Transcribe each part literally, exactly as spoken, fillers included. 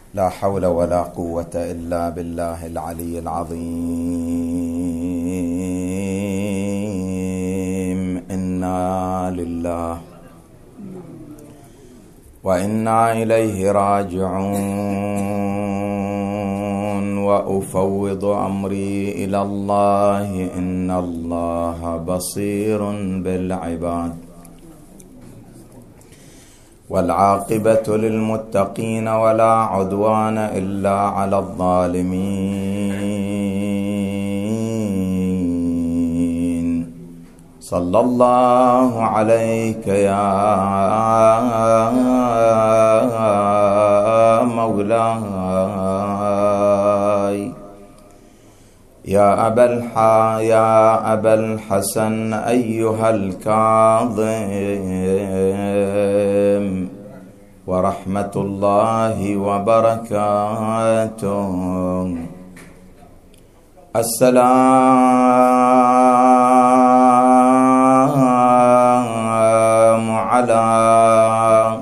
لا حول ولا قوة إلا بالله العلي العظيم. إنا لله وإنا إليه راجعون، وأفوض أمري إلى الله إن الله بصير بالعباد، والعاقبة للمتقين ولا عدوان إلا على الظالمين. صلى الله عليك يا مولاي يا أبا الحا يا أبا الحسن أيها الكاظم، ورحمة الله وبركاته. السلام على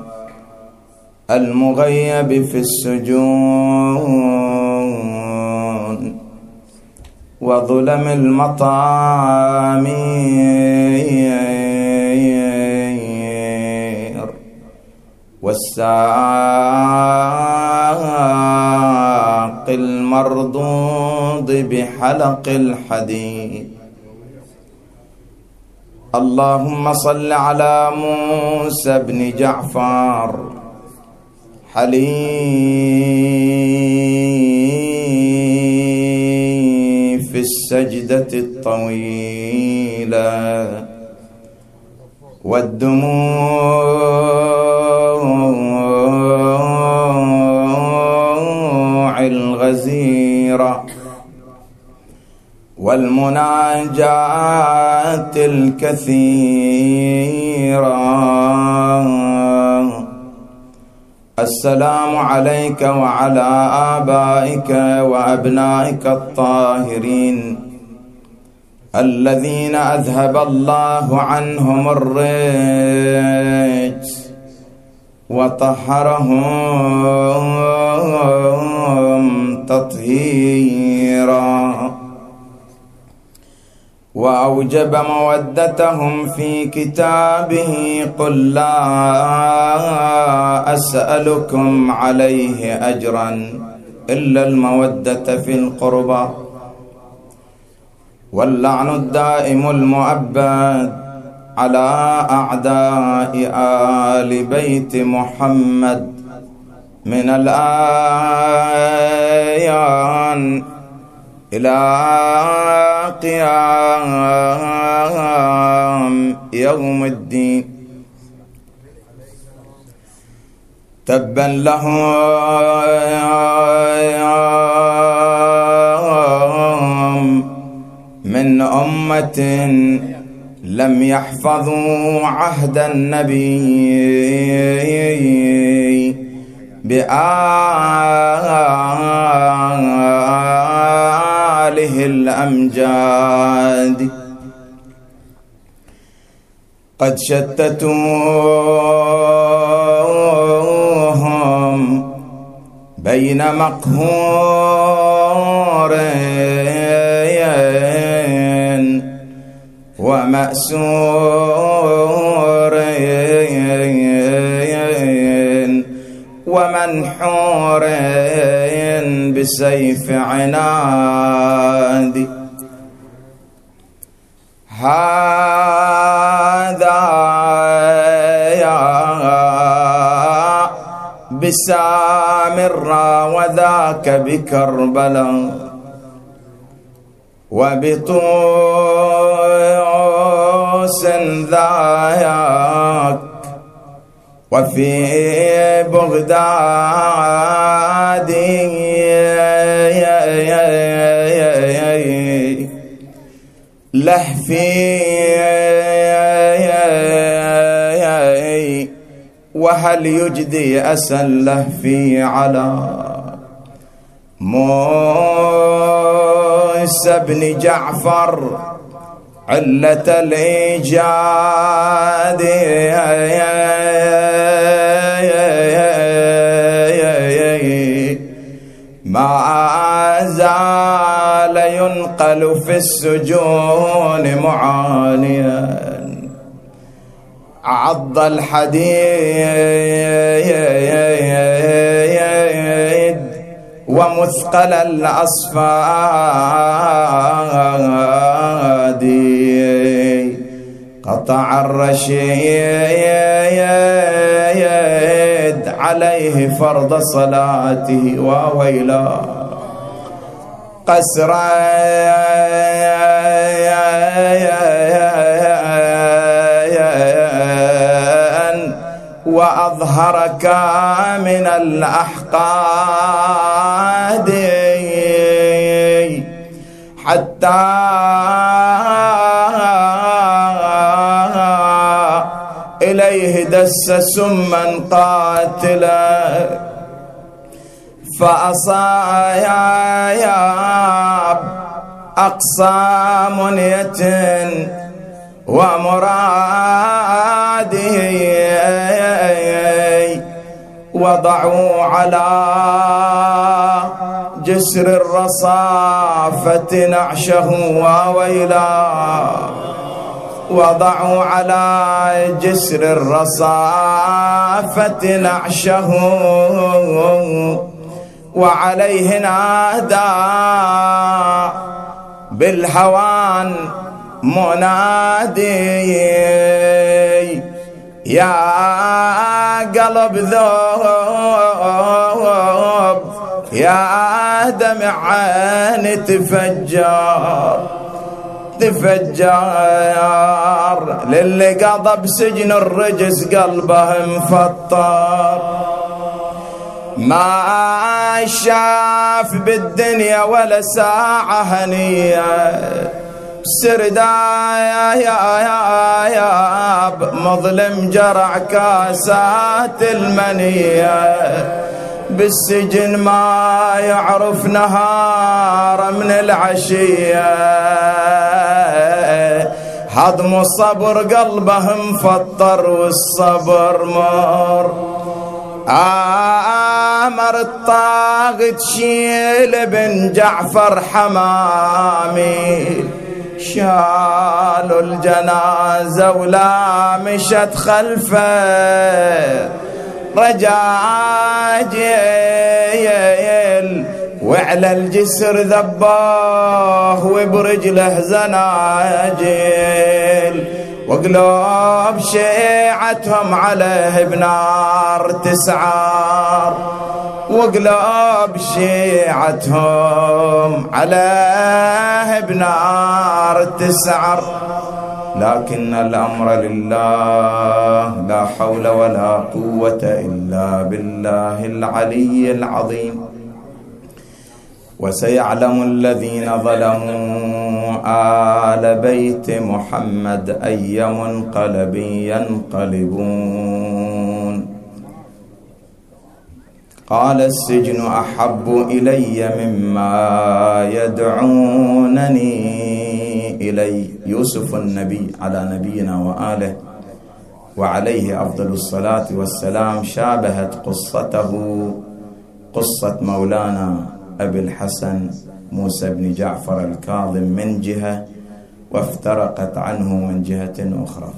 المغيب في السجون وظلم المطامير، والساق المردود بحلق الحديد. اللهم صل على موسى بن جعفر حليف السجدة الطويلة والدموع الغزيرة والمناجات الكثيرة. السلام عليك وعلى آبائك وأبنائك الطاهرين الذين أذهب الله عنهم الرجس وطهرهم تطهيرا، وأوجب مودتهم في كتابه. قل لا أسألكم عليه أجرا إلا المودة في القربى، واللعن الدائم المؤبد على أعداء آل بيت محمد من الآيان إلى قيام يوم الدين. تبا لهم من أمة لم يحفظوا عهد النبي بآله الأمجاد. قد شتتوهم بين مقهور ومأسور ومنحور بسيف عناد. هذا يا بسامرة وذاك بكربلاء وبطوس ذاك وفي بغداد لهفي وهل يجدي أسى لهفي على موسى بن جعفر علة الإيجاد. ما زال ينقل في السجون معانيا عض الحديد ومثقل الأصفاد قطع الرشيد عليه فرض صلاته وويلا قسرا وأظهرك من الأحقاد حتى إليه دس سما قاتلا فأصاب أقصى منية ومراده وضعوا على جسر الرصافة نعشه وويلا وضعوا على جسر الرصافة نعشه وعليه نادى بالهوان منادي يا قلب ذوب يا دمع عين تفجر تفجر للي قضى بسجن الرجس قلبه مفطر ما شاف بالدنيا ولا ساعة هنية سردايا يا يا يا مظلم جرع كاسات المنية بالسجن ما يعرف نهار من العشية هضم الصبر قلبه مفطر والصبر مر آمر الطاغ تشيل بن جعفر حمامي شالوا الجنازة ولا مشت خلفه رجاجيل وعلى الجسر ذباه وبرجله زناجيل وقلوب شيعتهم عليه بنار تسعار وقلوب شيعتهم عليه بنار تسعر لكن الأمر لله لا حول ولا قوة إلا بالله العلي العظيم. وسيعلم الذين ظلموا آل بيت محمد أي منقلب ينقلبون. قال السجن أحب إلي مما يدعونني إليه. يوسف النبي على نبينا وآله وعليه أفضل الصلاة والسلام شابهت قصته قصة مولانا أبي الحسن موسى بن جعفر الكاظم من جهة وافترقت عنه من جهة أخرى.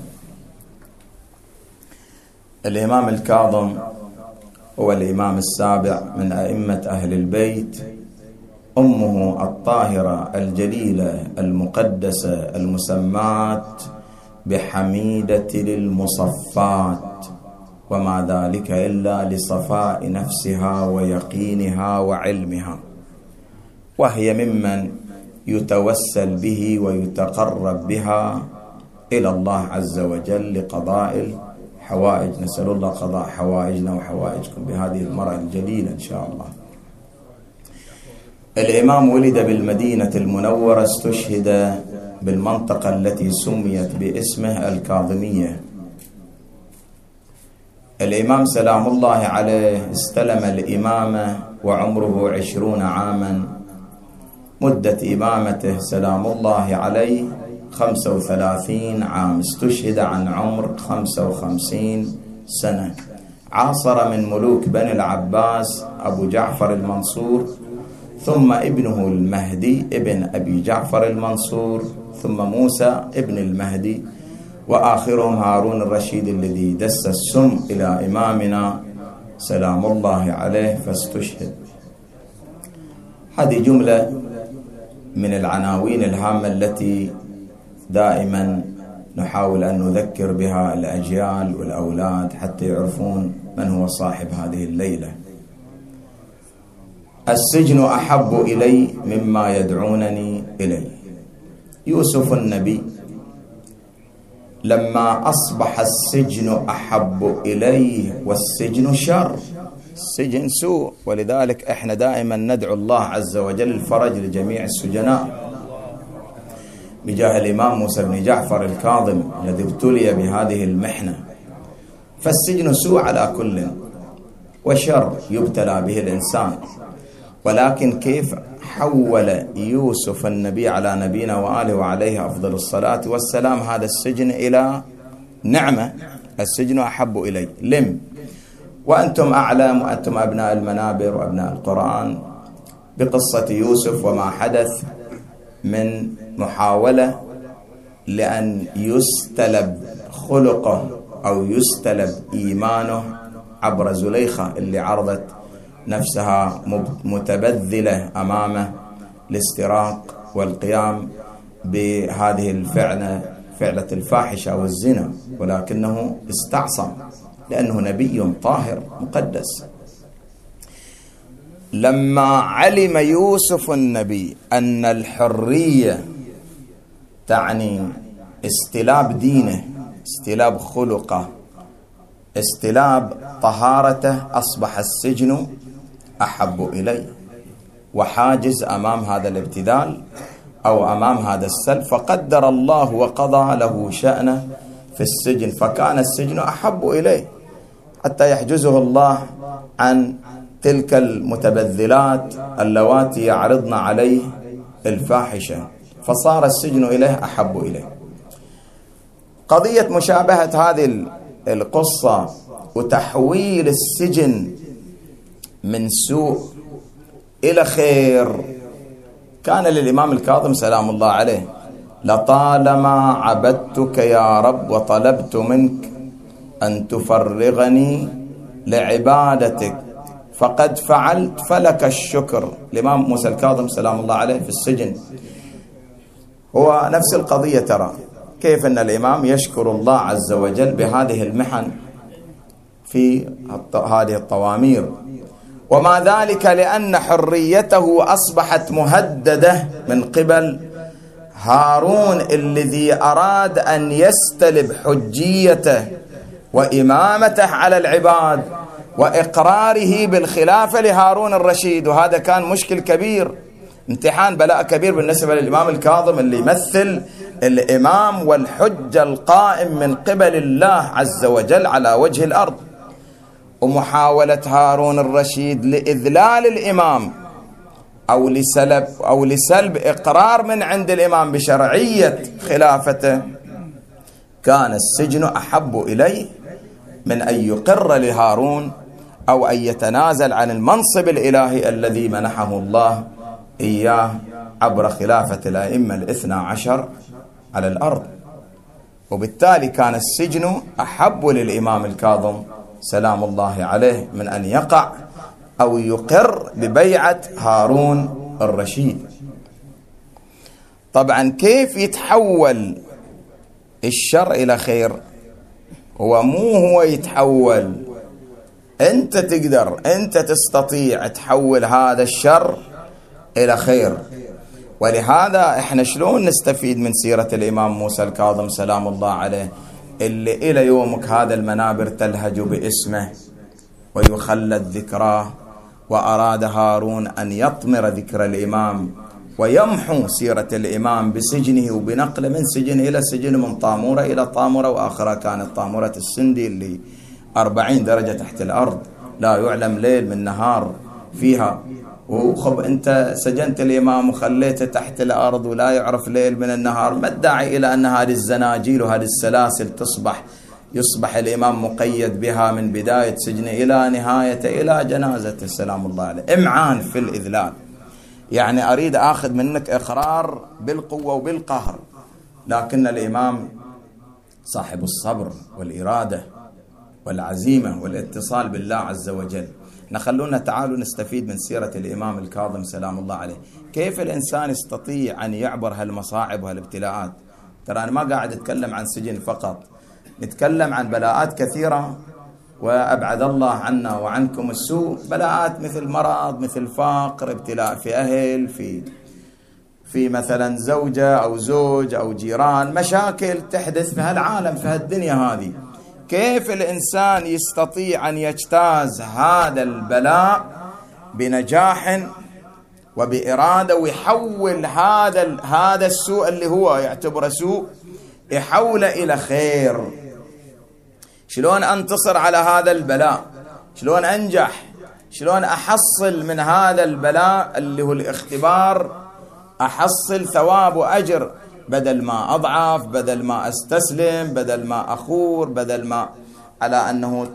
الإمام الكاظم هو الإمام السابع من أئمة أهل البيت. أمه الطاهرة الجليلة المقدسة المسمات بحميدة للمصفات، وما ذلك إلا لصفاء نفسها ويقينها وعلمها، وهي ممن يتوسل به ويتقرب بها إلى الله عز وجل لقضاء الحوائج. نسأل الله قضاء حوائجنا وحوائجكم بهذه المرأة الجليلة إن شاء الله. الإمام ولد بالمدينة المنورة، استشهد بالمنطقة التي سميت باسمه الكاظمية. الإمام سلام الله عليه استلم الإمامة وعمره عشرون عاما. مدة إمامته سلام الله عليه خمسة وثلاثين عام. استشهد عن عمر خمسة وخمسين سنة. عاصر من ملوك بني العباس أبو جعفر المنصور ثم ابنه المهدي ابن أبي جعفر المنصور، ثم موسى ابن المهدي، وآخرهم هارون الرشيد الذي دس السم إلى إمامنا سلام الله عليه فاستشهد. هذه جملة من العناوين الهامة التي دائما نحاول أن نذكر بها الأجيال والأولاد حتى يعرفون من هو صاحب هذه الليلة. السجن أحب إلي مما يدعونني إليه. يوسف النبي لما أصبح السجن أحب إليه، والسجن شر، السجن سوء، ولذلك إحنا دائما ندعو الله عز وجل الفرج لجميع السجناء بجاه الإمام موسى بن جعفر الكاظم الذي ابتلي بهذه المحنة. فالسجن سوء على كل، وشر يبتلى به الإنسان، ولكن كيف حول يوسف النبي على نبينا وآله وعليه أفضل الصلاة والسلام هذا السجن إلى نعمة. السجن أحب إلي لم، وأنتم أعلم، وأنتم أبناء المنابر وأبناء القرآن، بقصة يوسف وما حدث من محاولة لأن يستلب خلقه أو يستلب إيمانه عبر زليخة اللي عرضت نفسها متبذلة أمامه لاستراق والقيام بهذه الفعلة، فعلة الفاحشة والزنا، ولكنه استعصم لأنه نبي طاهر مقدس. لما علم يوسف النبي أن الحرية تعني استلاب دينه، استلاب خلقه، استلاب طهارته، أصبح السجن أحب إلي، وحاجز أمام هذا الابتذال أو أمام هذا السلب، فقدر الله وقضى له شأنه في السجن، فكان السجن أحب إليه حتى يحجزه الله عن تلك المتبذلات اللواتي يعرضن عليه الفاحشة، فصار السجن إليه أحب إليه. قضية مشابهة هذه القصة وتحويل السجن من سوء إلى خير كان للإمام الكاظم سلام الله عليه: لطالما عبدتك يا رب وطلبت منك أن تفرغني لعبادتك فقد فعلت فلك الشكر. الإمام موسى الكاظم سلام الله عليه في السجن هو نفس القضية. ترى كيف أن الإمام يشكر الله عز وجل بهذه المحن في هذه الطوامير، وما ذلك لأن حريته أصبحت مهددة من قبل هارون الذي أراد أن يستلب حجيته وإمامته على العباد وإقراره بالخلافة لهارون الرشيد. وهذا كان مشكل كبير، امتحان بلاء كبير بالنسبة للإمام الكاظم اللي يمثل الإمام والحجة القائم من قبل الله عز وجل على وجه الأرض. ومحاولة هارون الرشيد لإذلال الإمام أو لسلب أو لسلب إقرار من عند الإمام بشرعية خلافته، كان السجن أحب إليه من أن يقر لهارون أو أن يتنازل عن المنصب الإلهي الذي منحه الله إياه عبر خلافة الأئمة الاثنى عشر على الأرض. وبالتالي كان السجن أحب للإمام الكاظم سلام الله عليه من أن يقع أو يقر ببيعة هارون الرشيد. طبعا كيف يتحول الشر إلى خير؟ هو مو هو يتحول، أنت تقدر، أنت تستطيع تحول هذا الشر إلى خير. ولهذا إحنا شلون نستفيد من سيرة الإمام موسى الكاظم سلام الله عليه اللي إلى يومك هذا المنابر تلهج باسمه ويخلد ذكراه، وأراد هارون أن يطمر ذكر الإمام ويمحو سيرة الإمام بسجنه وبنقله من سجن إلى سجن، من طامورة إلى طامورة، وآخرها كانت طامورة السندي اللي أربعين درجة تحت الأرض لا يعلم ليل من نهار فيها. وخب أنت سجنت الإمام وخليته تحت الأرض ولا يعرف ليل من النهار، ما الداعي إلى أن هذه الزناجيل وهذه السلاسل تصبح يصبح الإمام مقيد بها من بداية سجنه إلى نهايته إلى جنازته سلام الله عليه. إمعان في الإذلال. يعني أريد أخذ منك إقرار بالقوة وبالقهر، لكن الإمام صاحب الصبر والإرادة والعزيمة والاتصال بالله عز وجل. نخلونا تعالوا نستفيد من سيرة الإمام الكاظم سلام الله عليه. كيف الإنسان يستطيع أن يعبر هالمصاعب وهالابتلاءات؟ ترى أنا ما قاعد أتكلم عن سجن فقط، نتكلم عن بلاءات كثيرة، وأبعد الله عنا وعنكم السوء. بلاءات مثل مرض، مثل فقر، ابتلاء في أهل، في في مثلا زوجة أو زوج أو جيران، مشاكل تحدث في هالعالم في هالدنيا هذه. كيف الإنسان يستطيع أن يجتاز هذا البلاء بنجاح وبإرادة، ويحول هذا هذا السوء اللي هو يعتبره سوء يحوله إلى خير؟ شلون أنتصر على هذا البلاء؟ شلون أنجح؟ شلون أحصل من هذا البلاء اللي هو الاختبار أحصل ثواب وأجر، بدل ما أضعف، بدل ما أستسلم، بدل ما أخور، بدل ما على أنه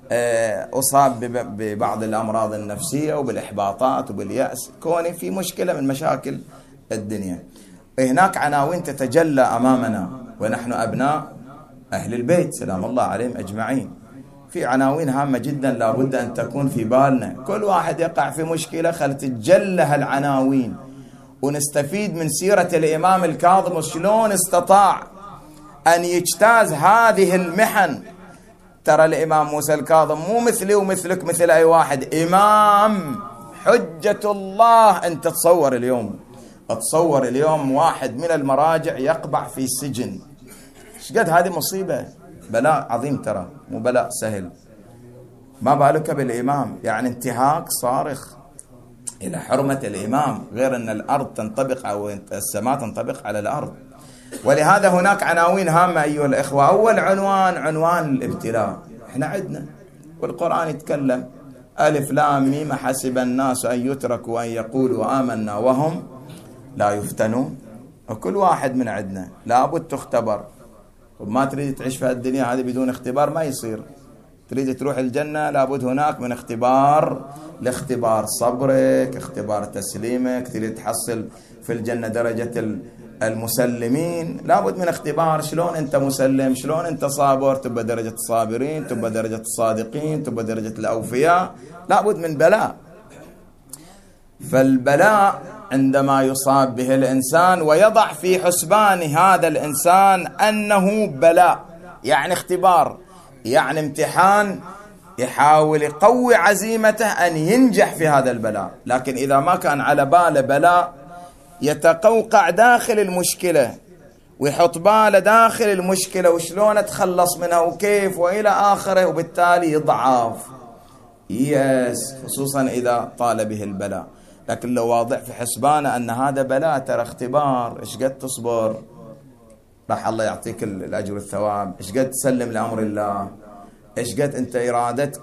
أصاب ببعض الأمراض النفسية وبالإحباطات وباليأس، كوني في مشكلة من مشاكل الدنيا. هناك عناوين تتجلى أمامنا ونحن أبناء أهل البيت سلام الله عليهم أجمعين. في عناوين هامة جدا لابد أن تكون في بالنا. كل واحد يقع في مشكلة خل تتجلى هالعناوين، ونستفيد من سيرة الإمام الكاظم وشلون استطاع أن يجتاز هذه المحن. ترى الإمام موسى الكاظم مو مثلي ومثلك مثل أي واحد، إمام حجة الله. أنت تصور اليوم تصور اليوم واحد من المراجع يقبع في السجن، شقد هذه مصيبة، بلاء عظيم، ترى مو بلاء سهل. ما بالك بالإمام، يعني انتهاك صارخ إلى حرمة الإمام، غير أن الأرض تنطبق أو السماء تنطبق على الأرض. ولهذا هناك عناوين هامة أيها الإخوة. أول عنوان عنوان الابتلاء. إحنا عندنا والقرآن يتكلم ألف لام ميم حسب الناس أن يتركوا أن يقولوا آمنا وهم لا يفتنون. وكل واحد من عندنا لابد تختبر، وما تريد تعيش في الدنيا هذه بدون اختبار ما يصير. تريد تروح الجنة لابد هناك من اختبار، لاختبار صبرك، اختبار تسليمك. تريد تحصل في الجنة درجة المسلمين، لابد من اختبار. شلون انت مسلم، شلون انت صابر، تبقى درجة الصابرين، تبقى درجة الصادقين، تبقى درجة الأوفياء. لابد من بلاء. فالبلاء عندما يصاب به الإنسان ويضع في حسبان هذا الإنسان أنه بلاء، يعني اختبار، يعني امتحان، يحاول يقوي عزيمته أن ينجح في هذا البلاء. لكن إذا ما كان على باله بلاء يتقوقع داخل المشكلة ويحط باله داخل المشكلة وشلون أتخلص منها وكيف وإلى آخره، وبالتالي يضعف يس، خصوصا إذا طال به البلاء. لكن لو واضع في حسبانه أن هذا بلاء، ترى اختبار، إيش قد تصبر راح الله يعطيك الأجر والثواب، إيش قد تسلم لأمر الله، إيش قد أنت إرادتك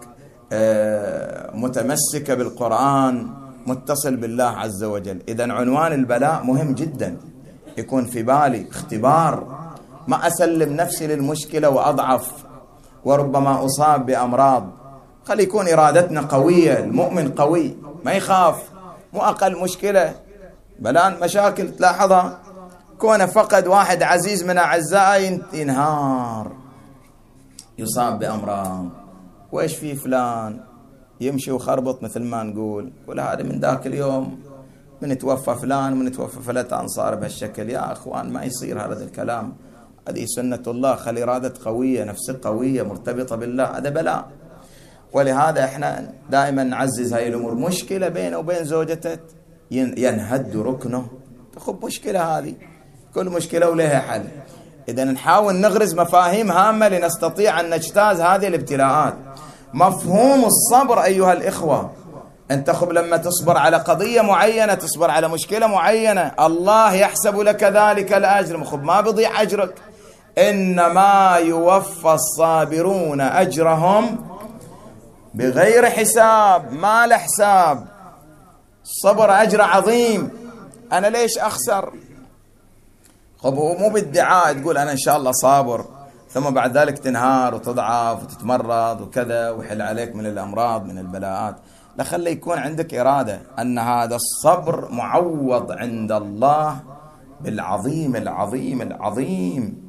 متمسكة بالقرآن، متصل بالله عز وجل. إذن عنوان البلاء مهم جدا يكون في بالي، اختبار، ما أسلم نفسي للمشكلة وأضعف وربما أصاب بأمراض. خلي يكون إرادتنا قوية، المؤمن قوي ما يخاف، مو أقل مشكلة بلان مشاكل تلاحظها، كونه فقد واحد عزيز من أعزائه ينهار، يصاب بأمراض، وإيش في فلان يمشي وخربط مثل ما نقول، ولا هذا من ذاك اليوم من توفى فلان من توفى فلت أنصار بهالشكل. يا أخوان ما يصير هذا الكلام، هذه سنة الله. خلي إرادة قوية، نفسك قوية مرتبطة بالله، هذا بلاء. ولهذا احنا دائما نعزز هاي الأمور. مشكلة بينه وبين زوجته ينهد ركنه، تخب مشكلة هذه، كل مشكلة ولها حل. إذا نحاول نغرز مفاهيم هامة لنستطيع أن نجتاز هذه الابتلاءات. مفهوم الصبر أيها الإخوة، أنت خب لما تصبر على قضية معينة، تصبر على مشكلة معينة، الله يحسب لك ذلك الأجر، خب ما بضيع أجرك. إنما يوفى الصابرون أجرهم بغير حساب، ما له حساب. الصبر أجر عظيم، أنا ليش أخسر؟ خب مو بالدعاء تقول أنا إن شاء الله صابر ثم بعد ذلك تنهار وتضعف وتتمرض وكذا ويحل عليك من الأمراض من البلاءات. لخلي يكون عندك إرادة أن هذا الصبر معوض عند الله بالعظيم العظيم العظيم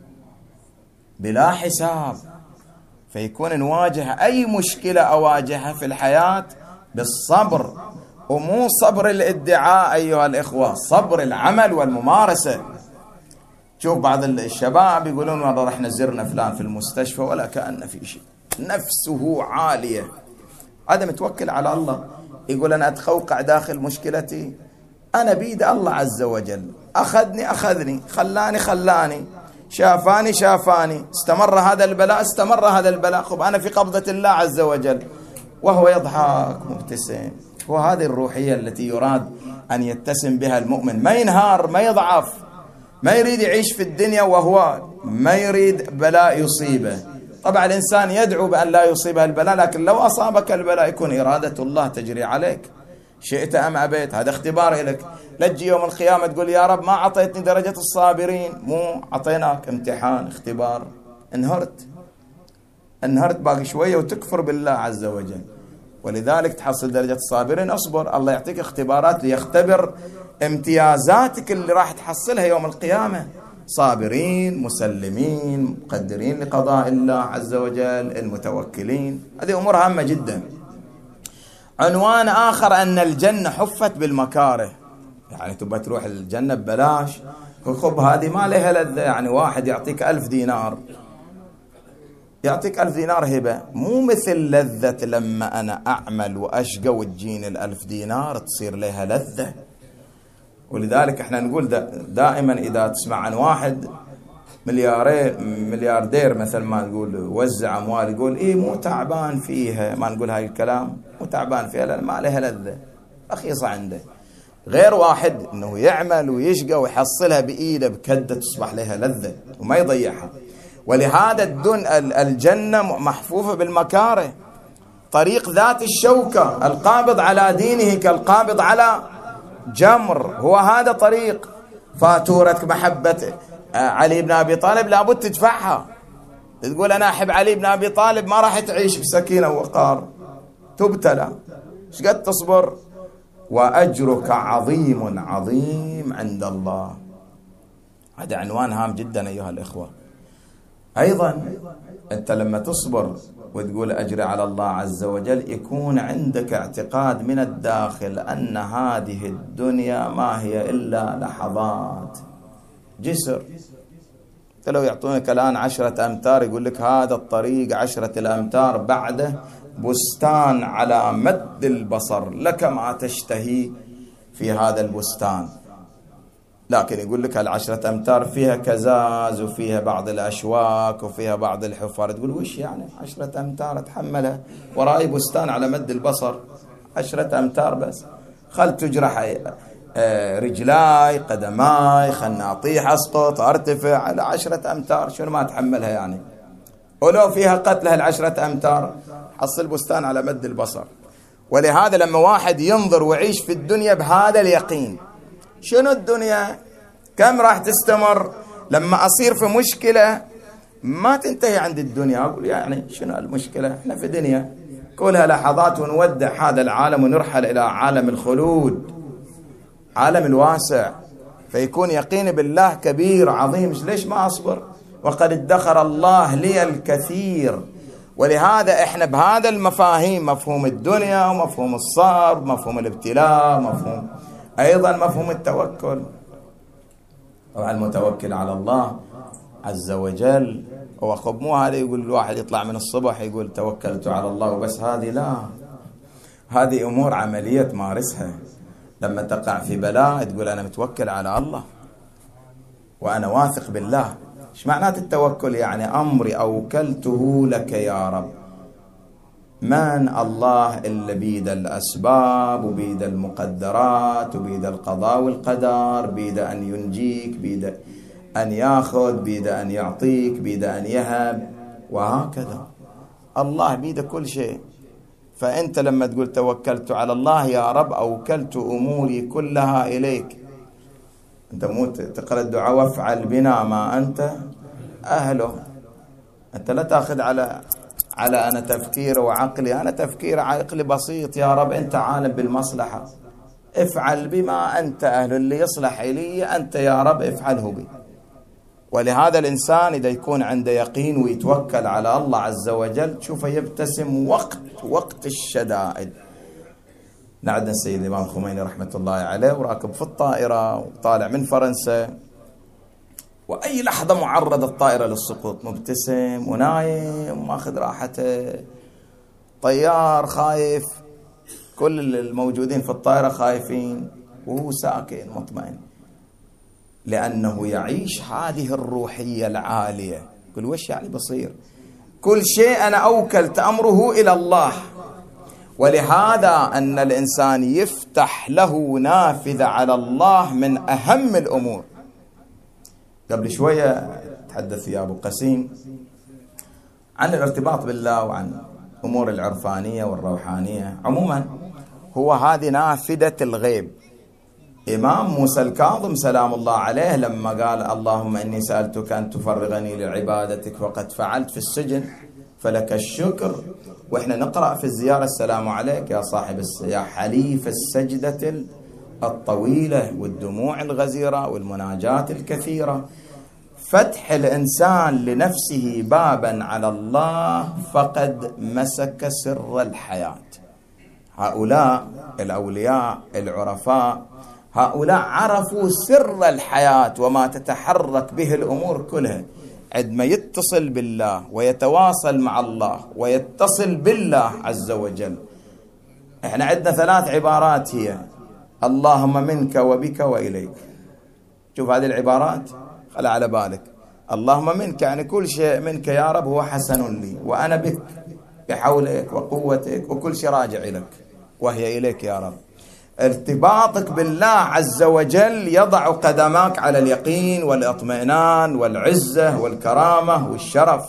بلا حساب، فيكون نواجه أي مشكلة أواجهها في الحياة بالصبر، ومو صبر الادعاء أيها الإخوة، صبر العمل والممارسة. شوف بعض الشباب يقولون والله رحنا زرنا فلان في المستشفى ولا كأن في شيء، نفسه عالية، هذا متوكل على الله. يقول أنا أتخوقع داخل مشكلتي، أنا بيد الله عز وجل، أخذني أخذني، خلاني خلاني، شافاني شافاني، استمر هذا البلاء استمر هذا البلاء، خب أنا في قبضة الله عز وجل. وهو يضحك مبتسم. وهذه الروحية التي يراد أن يتسم بها المؤمن، ما ينهار، ما يضعف، ما يريد يعيش في الدنيا وهو ما يريد بلاء يصيبه. طبعا الإنسان يدعو بأن لا يصيبه البلاء، لكن لو أصابك البلاء يكون إرادة الله تجري عليك، شئت أم أبيت، هذا اختبار لك. لجي يوم القيامة تقول يا رب ما عطيتني درجة الصابرين، مو عطيناك امتحان اختبار، انهرت انهرت باقي شوية وتكفر بالله عز وجل. ولذلك تحصل درجة الصابرين، اصبر، الله يعطيك اختبارات ليختبر امتيازاتك اللي راح تحصلها يوم القيامة. صابرين، مسلمين، مقدرين لقضاء الله عز وجل، المتوكلين، هذه أمور هامة جدا. عنوان آخر أن الجنة حفت بالمكاره، يعني تبى تروح الجنة ببلاش، خب هذه ما لها لذة. يعني واحد يعطيك ألف دينار، يعطيك ألف دينار هبة، مو مثل لذة لما أنا أعمل وأشقى وتجيني الألف دينار تصير لها لذة. ولذلك احنا نقول دا دائما إذا تسمع عن واحد مليارير ملياردير مثل ما نقول وزع أموال، يقول إيه مو تعبان فيها، ما نقول هاي الكلام، مو تعبان فيها لأن ما لها لذة، رخيصة عنده. غير واحد إنه يعمل ويشقى ويحصلها بإيده بكدة تصبح لها لذة وما يضيعها. ولهذا الدن الجنة محفوفة بالمكاره، طريق ذات الشوكة، القابض على دينه كالقابض على جمر، هو هذا طريق. فاتورة محبة علي بن أبي طالب لابد تدفعها، تقول أنا أحب علي بن أبي طالب ما راح تعيش بسكينة ووقار، تبتلى، ايش قد تصبر؟ وأجرك عظيم عظيم عند الله. هذا عنوان هام جدا أيها الإخوة. أيضا أنت لما تصبر وتقول أجري على الله عز وجل، يكون عندك اعتقاد من الداخل أن هذه الدنيا ما هي إلا لحظات، جسر. أنت لو يعطونك الآن عشرة أمتار يقول لك هذا الطريق عشرة الأمتار بعده بستان على مد البصر، لك ما تشتهي في هذا البستان، لكن يقول لك هالعشرة أمتار فيها كزاز وفيها بعض الأشواك وفيها بعض الحفار، تقول وش يعني عشرة أمتار أتحملها، وراي بستان على مد البصر، عشرة أمتار بس، خل تجرح رجلاي قدماي، خلنا أطيح أسقط أرتفع على عشرة أمتار، شنو ما أتحملها يعني. ولو فيها قتل هالعشرة أمتار حصل بستان على مد البصر. ولهذا لما واحد ينظر ويعيش في الدنيا بهذا اليقين، شنو الدنيا كم راح تستمر، لما أصير في مشكلة ما تنتهي عند الدنيا، أقول يعني شنو المشكلة، احنا في دنيا كلها لحظات ونودع هذا العالم ونرحل إلى عالم الخلود، عالم الواسع. فيكون يقيني بالله كبير عظيم، ليش ما أصبر وقد ادخر الله لي الكثير. ولهذا احنا بهذا المفاهيم، مفهوم الدنيا ومفهوم الصبر، مفهوم الابتلاء، مفهوم أيضا مفهوم التوكل. طبعا المتوكل على الله عز وجل هو خب مو هذا يقول الواحد يطلع من الصبح يقول توكلت على الله وبس، هذه لا، هذه أمور عملية تمارسها. لما تقع في بلاء تقول أنا متوكل على الله وأنا واثق بالله. ايش معنات التوكل؟ يعني أمري أوكلته لك يا رب، من الله إلا بيد الأسباب وبيد المقدرات وبيد القضاء والقدر، بيد أن ينجيك، بيد أن يأخذ، بيد أن يعطيك، بيد أن يهب، وهكذا الله بيد كل شيء. فأنت لما تقول توكلت على الله يا رب أوكلت أموري كلها إليك، أنت مو تقرأ الدعاء وافعل بنا ما أنت أهله، أنت لا تأخذ على على أنا تفكير وعقلي، أنا تفكير عقلي بسيط. يا رب أنت عالم بالمصلحة، افعل بما أنت أهل، اللي يصلح إلي أنت يا رب افعله بي. ولهذا الإنسان إذا يكون عنده يقين ويتوكل على الله عز وجل تشوفه يبتسم وقت وقت الشدائد. عندنا السيد الإمام الخميني رحمة الله عليه وراكب في الطائرة وطالع من فرنسا، وأي لحظة معرض الطائرة للسقوط، مبتسم ونايم وماخذ راحته. طيار خايف، كل الموجودين في الطائرة خايفين وهو ساكن مطمئن، لأنه يعيش هذه الروحية العالية. يقول وش يعني بصير؟ كل شيء أنا أوكلت أمره إلى الله. ولهذا أن الإنسان يفتح له نافذة على الله من أهم الأمور. قبل شوية تحدث يا أبو قسيم عن الارتباط بالله وعن أمور العرفانية والروحانية عموما، هو هذه نافذة الغيب. إمام موسى الكاظم سلام الله عليه لما قال اللهم إني سألتك أن تفرغني لعبادتك وقد فعلت في السجن فلك الشكر، وإحنا نقرأ في الزيارة السلام عليك يا صاحب يا حليف السجدة الطويلة والدموع الغزيرة والمناجاة الكثيرة. فتح الإنسان لنفسه بابا على الله فقد مسك سر الحياة. هؤلاء الأولياء العرفاء هؤلاء عرفوا سر الحياة وما تتحرك به الأمور كلها. عندما يتصل بالله ويتواصل مع الله ويتصل بالله عز وجل، احنا عندنا ثلاث عبارات هي اللهم منك وبك وإليك. شوف هذه العبارات خلى على بالك. اللهم منك يعني كل شيء منك يا رب هو حسن لي، وأنا بك بحولك وقوتك وكل شيء راجع إليك وهي إليك يا رب. ارتباطك بالله عز وجل يضع قدماك على اليقين والاطمئنان والعزة والكرامة والشرف.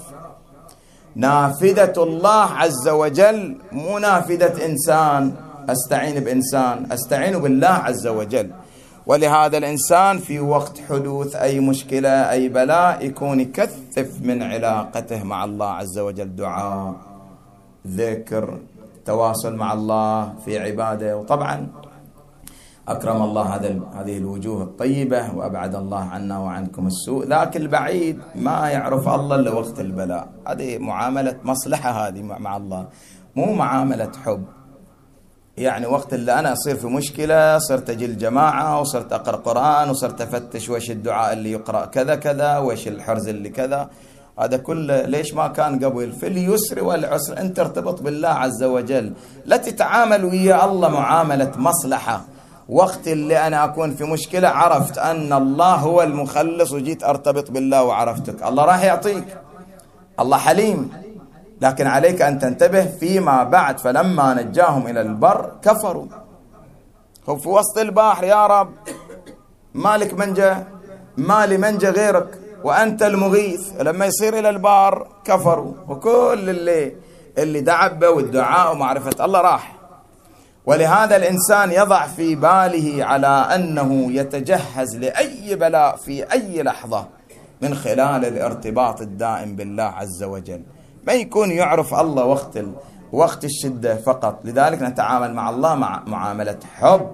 نافذة الله عز وجل مو نافذة إنسان أستعين بإنسان، أستعين بالله عز وجل. ولهذا الإنسان في وقت حدوث أي مشكلة أي بلاء يكون يكثف من علاقته مع الله عز وجل، دعاء، ذكر، تواصل مع الله في عبادة. وطبعا أكرم الله هذا هذه الوجوه الطيبة وأبعد الله عنا وعنكم السوء. ذاك البعيد ما يعرف الله إلا وقت البلاء. هذه معاملة مصلحة هذه مع الله، مو معاملة حب. يعني وقت اللي أنا أصير في مشكلة صرت أجي الجماعة وصرت أقرأ قرآن وصرت أفتش وش الدعاء اللي يقرأ كذا كذا وش الحرز اللي كذا، هذا كله ليش ما كان قبل؟ في اليسر والعسر أنت ارتبط بالله عز وجل، لا تتعامل ويا الله معاملة مصلحة. وقت اللي أنا أكون في مشكلة عرفت أن الله هو المخلص وجيت أرتبط بالله وعرفتك، الله راح يعطيك، الله حليم. لكن عليك أن تنتبه فيما بعد. فلما نجاهم إلى البر كفروا. هم في وسط البحر يا رب مالك منجا، مالي منجا غيرك وأنت المغيث. لما يصير إلى البار كفروا، وكل اللي اللي دعبه والدعاء ومعرفة الله راح. ولهذا الإنسان يضع في باله على أنه يتجهز لأي بلاء في أي لحظة من خلال الارتباط الدائم بالله عز وجل. ما يكون يعرف الله وقت ال... وقت الشدة فقط. لذلك نتعامل مع الله مع معاملة حب.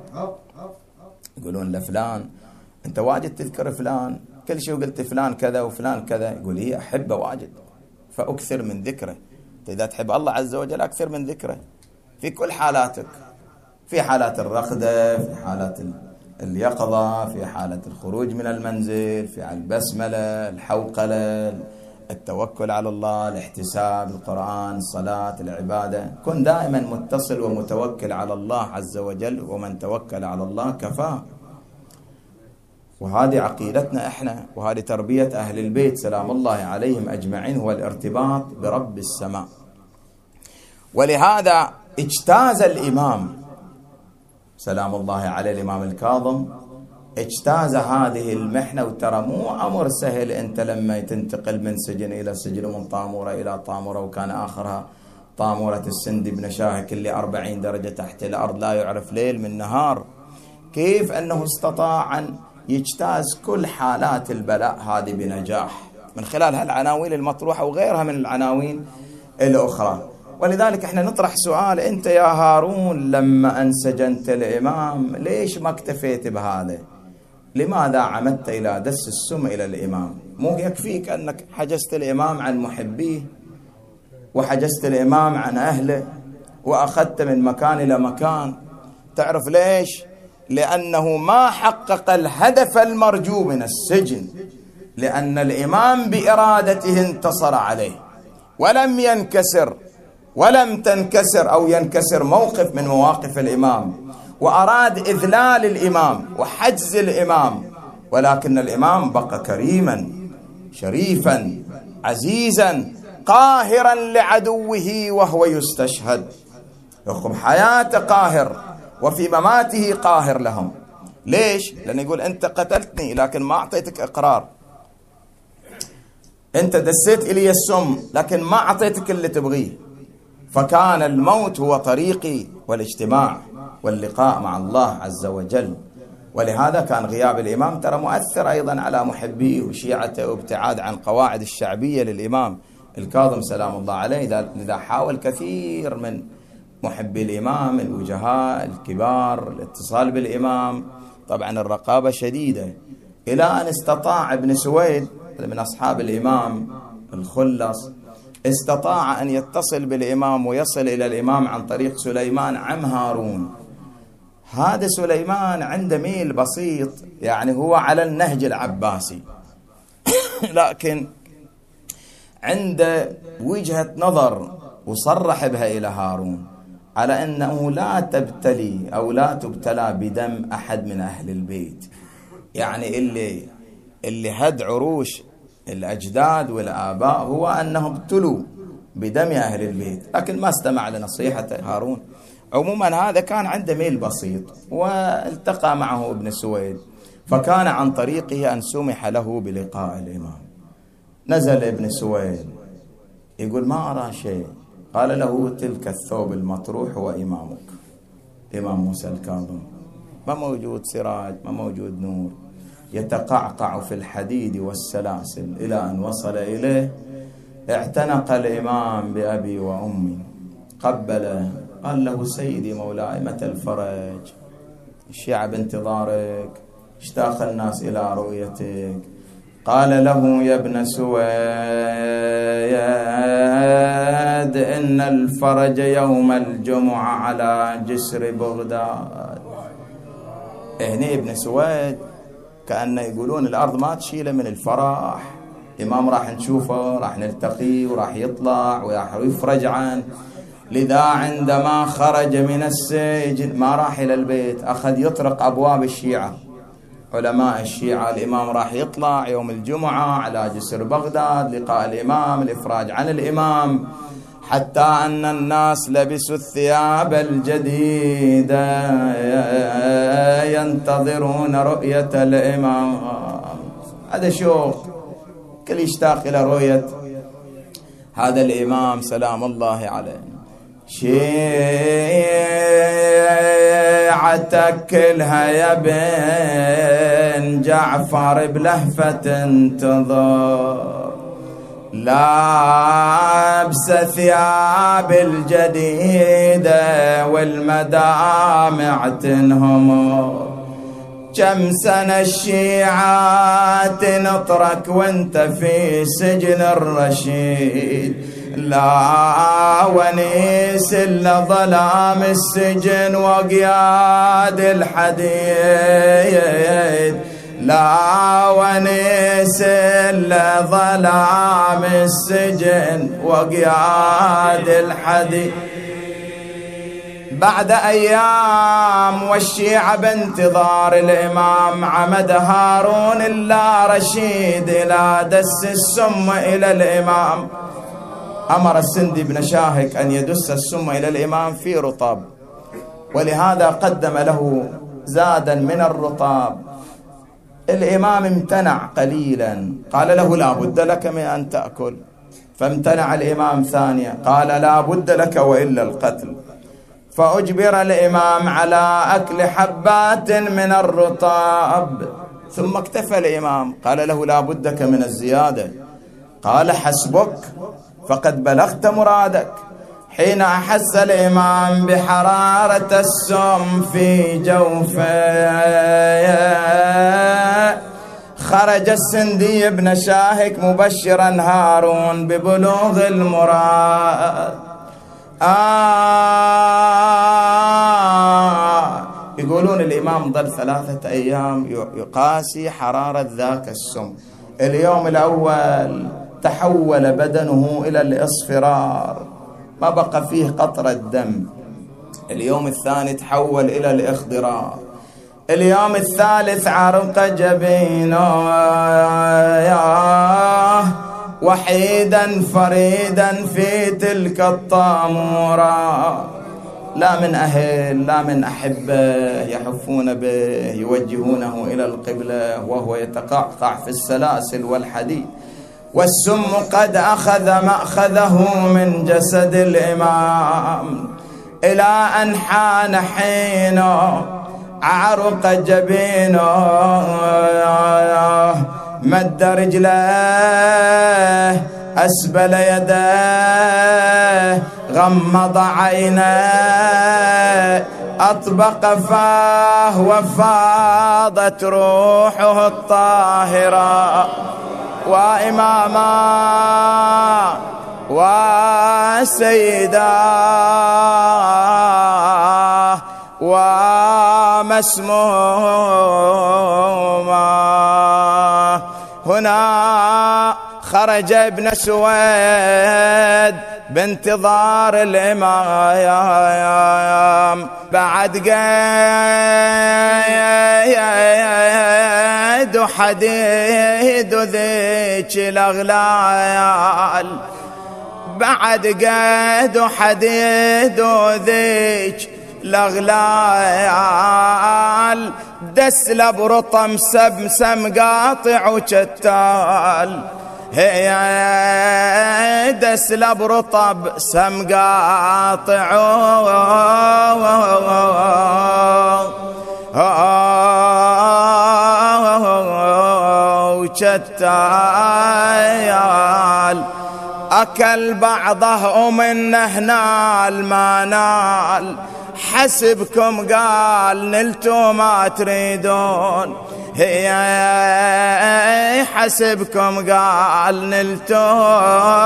يقولون لفلان أنت واجد تذكر فلان، كل شيء قلت فلان كذا وفلان كذا، يقول هي أحبه واجد فأكثر من ذكره. إذا تحب الله عز وجل أكثر من ذكره في كل حالاتك، في حالات الرقدة، في حالات اليقظة، في حالة الخروج من المنزل، في البسملة، الحوقلة، التوكل على الله، الاحتساب، القرآن، الصلاة، العبادة. كن دائما متصل ومتوكل على الله عز وجل، ومن توكل على الله كفاه. وهذه عقيدتنا احنا، وهذه تربية أهل البيت سلام الله عليهم أجمعين، هو الارتباط برب السماء. ولهذا اجتاز الإمام سلام الله عليه الإمام الكاظم، اجتاز هذه المحنة. وترى مو أمر سهل أنت لما تنتقل من سجن إلى سجن ومن طامورة إلى طامورة، وكان آخرها طامورة السندي بن شاهك اللي أربعين درجة تحت الأرض لا يعرف ليل من نهار. كيف أنه استطاع أن يجتاز كل حالات البلاء هذه بنجاح من خلال هالعناوين المطروحة وغيرها من العناوين الأخرى. ولذلك احنا نطرح سؤال: انت يا هارون لما انسجنت الامام ليش ما اكتفيت بهذا؟ لماذا عمدت الى دس السم الى الامام؟ مو يكفيك انك حجزت الامام عن محبيه وحجزت الامام عن اهله واخذت من مكان الى مكان؟ تعرف ليش؟ لانه ما حقق الهدف المرجو من السجن، لان الامام بارادته انتصر عليه ولم ينكسر، ولم تنكسر أو ينكسر موقف من مواقف الإمام، وأراد إذلال الإمام وحجز الإمام، ولكن الإمام بقى كريما شريفا عزيزا قاهرا لعدوه وهو يستشهد، يخب حياته قاهر وفي مماته قاهر لهم. ليش؟ لأنه يقول أنت قتلتني لكن ما أعطيتك إقرار، أنت دسيت إلي السم لكن ما أعطيتك اللي تبغيه، فكان الموت هو طريقي والاجتماع واللقاء مع الله عز وجل. ولهذا كان غياب الإمام ترى مؤثر أيضا على محبيه وشيعته وابتعاد عن قواعد الشعبية للإمام الكاظم سلام الله عليه. لذا حاول كثير من محبي الإمام الوجهاء الكبار الاتصال بالإمام، طبعا الرقابة شديدة، إلى أن استطاع ابن سويد من أصحاب الإمام الخلص استطاع أن يتصل بالإمام ويصل إلى الإمام عن طريق سليمان عم هارون. هذا سليمان عنده ميل بسيط، يعني هو على النهج العباسي لكن عنده وجهة نظر وصرح بها إلى هارون على أنه لا تبتلي أو لا تبتلى بدم أحد من أهل البيت، يعني اللي اللي هد عروش الأجداد والآباء هو أنهم ابتلوا بدم أهل البيت، لكن ما استمع لنصيحة هارون. عموما هذا كان عنده ميل بسيط، والتقى معه ابن سويد، فكان عن طريقه أن سمح له بلقاء الإمام. نزل ابن سويد يقول ما أرى شيء، قال له تلك الثوب المطروح هو إمامك، إمام موسى الكاظم، ما موجود سراج، ما موجود نور، يتقعقع في الحديد والسلاسل، إلى أن وصل إليه اعتنق الإمام بأبي وأمي، قبله، قال له سيدي مولاي متى الفرج؟ الشيعة بانتظارك، اشتاق الناس إلى رؤيتك. قال له يا ابن سويد إن الفرج يوم الجمعة على جسر بغداد. هنا ابن سويد كأنه يقولون الأرض ما تشيله من الفرح، إمام راح نشوفه، راح نلتقي وراح يطلع وراح يفرج عنه. لذا عندما خرج من السجن ما راح إلى البيت، أخذ يطرق أبواب الشيعة، علماء الشيعة. الإمام راح يطلع يوم الجمعة على جسر بغداد لقاء الإمام، الإفراج عن الإمام، حتى أن الناس لبسوا الثياب الجديدة ينتظرون رؤية الإمام. هذا شوق، كل يشتاق إلى رؤية هذا الإمام سلام الله عليه. شيعتك كلها يا بن جعفر بلهفة تنتظر، لابس ثياب الجديدة والمدامع تنهمر. كم سنة الشيعة تنطرك وانت في سجن الرشيد، لا ونيس إلا ظلام السجن وقياد الحديد، لا ونيس إلا ظلام السجن وقياد الحديد. بعد أيام والشيعة بانتظار الإمام عمد هارون الله رشيد إلى دس السم إلى الإمام. أمر السندي بن شاهك أن يدس السم إلى الإمام في رطاب، ولهذا قدم له زادا من الرطاب. الإمام امتنع قليلا، قال له لا بد لك من أن تأكل، فامتنع الإمام ثانية، قال لا بد لك وإلا القتل، فأجبر الإمام على أكل حبات من الرطاب، ثم اكتفى الإمام، قال له لا بدك من الزيادة، قال حسبك فقد بلغت مرادك. حين أحس الإمام بحرارة السم في جوفه خرج السندي بن شاهك مبشرا هارون ببلوغ المراد. آه يقولون الإمام ظل ثلاثة أيام يقاسي حرارة ذاك السم. اليوم الأول تحول بدنه إلى الإصفرار، ما بقى فيه قطرة دم. اليوم الثاني تحول إلى الإخضرار. اليوم الثالث عرق جبينه وحيدا فريدا في تلك الطامورة، لا من أهل لا من أحبه يحفون به يوجهونه إلى القبلة وهو يتقعقع في السلاسل والحديد، والسم قد أخذ مأخذه من جسد الإمام، إلى أن حان حينه عرق جبينه مد رجله أسبل يديه غمض عينيه أطبق فاه وفاضت روحه الطاهرة. وإماما وسيدا ومسموما. هنا خرج ابن سويد بانتظار الإمام بعد قيد حديد ذيك الأغلال، بعد قيد حديد ذيك الأغلال، دسل برطم سمسم قاطع وشتال، هي دسل برطب سم قاطع وشتال، أكل بعضه ومنه نال ما نال، حسبكم قال نلتوا ما تريدون، هي حسبكم قال نلتوا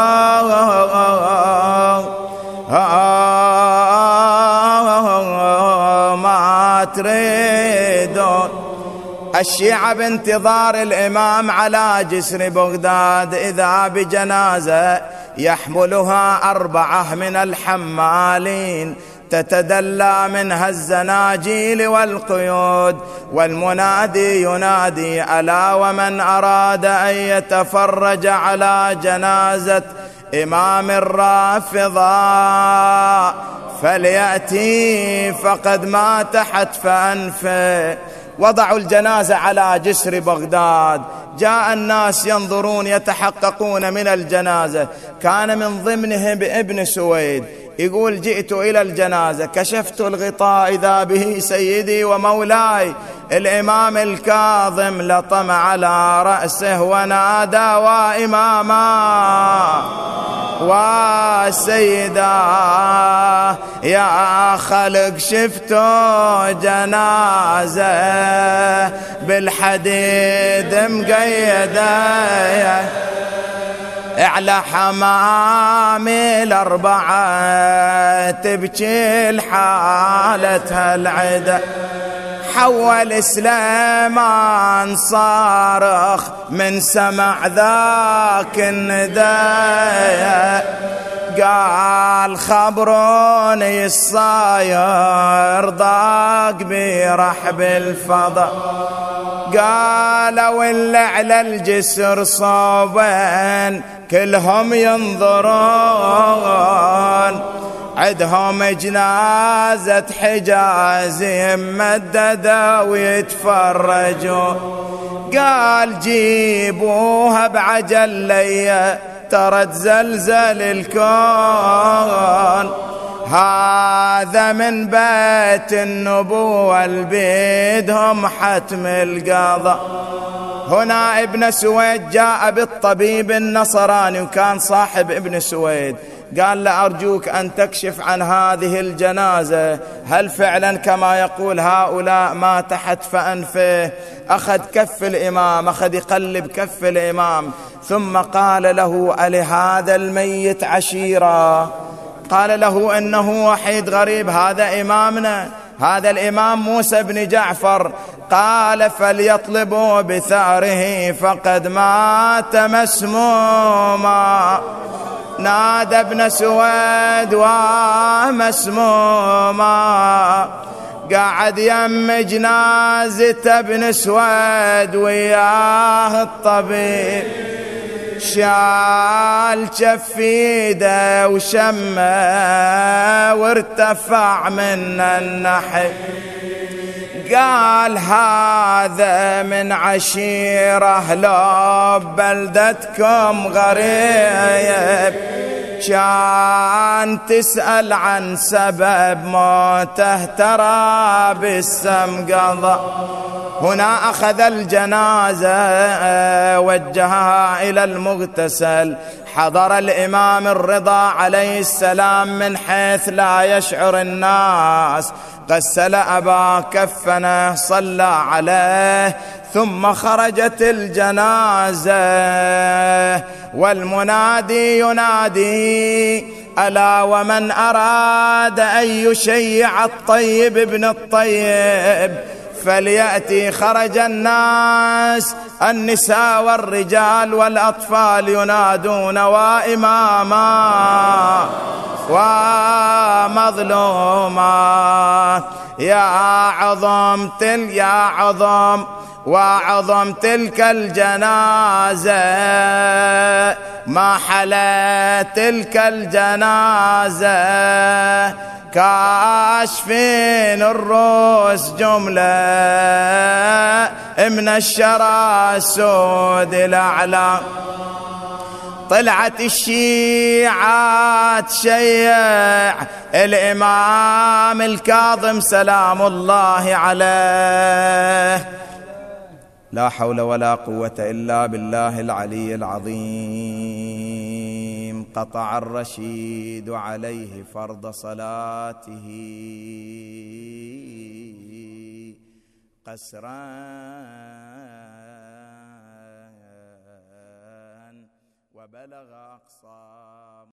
ما تريدون. الشيعة بانتظار الإمام على جسر بغداد، إذا بجنازة يحملها أربعة من الحمالين، تتدلى منها الزناجيل والقيود، والمنادي ينادي ألا ومن أراد أن يتفرج على جنازة إمام الرافضة فليأتي فقد مات حتف أنفه. وضعوا الجنازة على جسر بغداد، جاء الناس ينظرون يتحققون من الجنازة، كان من ضمنهم ابن سويد يقول جئت إلى الجنازة كشفت الغطاء إذا به سيدي ومولاي الإمام الكاظم، لطم على رأسه ونادى وإماما وسيدا يا خلق شفتوا جنازة بالحديد مقيدة على حمامي الأربعة تبكي لحالتها العدة. حول سليمان صارخ من سمع ذاك النداء، قال خبروني الصاير ضاق برحب الفضاء، قالوا اللي على الجسر صوبين كلهم ينظرون، عدهم جنازة حجازي ممددة ويتفرجوا، قال جيبوها بعجل ليا ترى تزلزل الكون، هذا من بيت النبوة البيدهم حتم القضاء. هنا ابن سويد جاء بالطبيب النصراني وكان صاحب ابن سويد، قال له أرجوك أن تكشف عن هذه الجنازة، هل فعلا كما يقول هؤلاء ما تحت فأنفه؟ أخذ كف الإمام، أخذ يقلب كف الإمام، ثم قال له ألهذا الميت عشيرة؟ قال له إنه وحيد غريب، هذا إمامنا، هذا الإمام موسى بن جعفر. قال فليطلبوا بثاره فقد مات مسموما. نادى ابن سويد ومسموما، قاعد يم جنازة ابن سويد وياه الطبيب، شال جفيده وشمه وارتفع من النحل. قال هذا من عشيرة لو بلدتكم غريب، كان تسأل عن سبب موته ترى بالسم قضى. هنا أخذ الجنازة وجهها إلى المغتسل. حضر الإمام الرضا عليه السلام من حيث لا يشعر الناس، غسل أبا كفنه صلى عليه، ثم خرجت الجنازة والمنادي ينادي ألا ومن أراد أن يشيع الطيب ابن الطيب فليأتي. خرج الناس، النساء والرجال والأطفال ينادون وإماما ومظلوما. يا عظم تل يا عظم وعظم تلك الجنازة، ما حلا تلك الجنازة، كاشفين الروس جملة من الشرى سود الأعلى. طلعت الشيعة تشيع الإمام الكاظم سلام الله عليه. لا حول ولا قوة إلا بالله العلي العظيم. قطع الرشيد عليه فرض صلاته قسرا وبلغ أقصى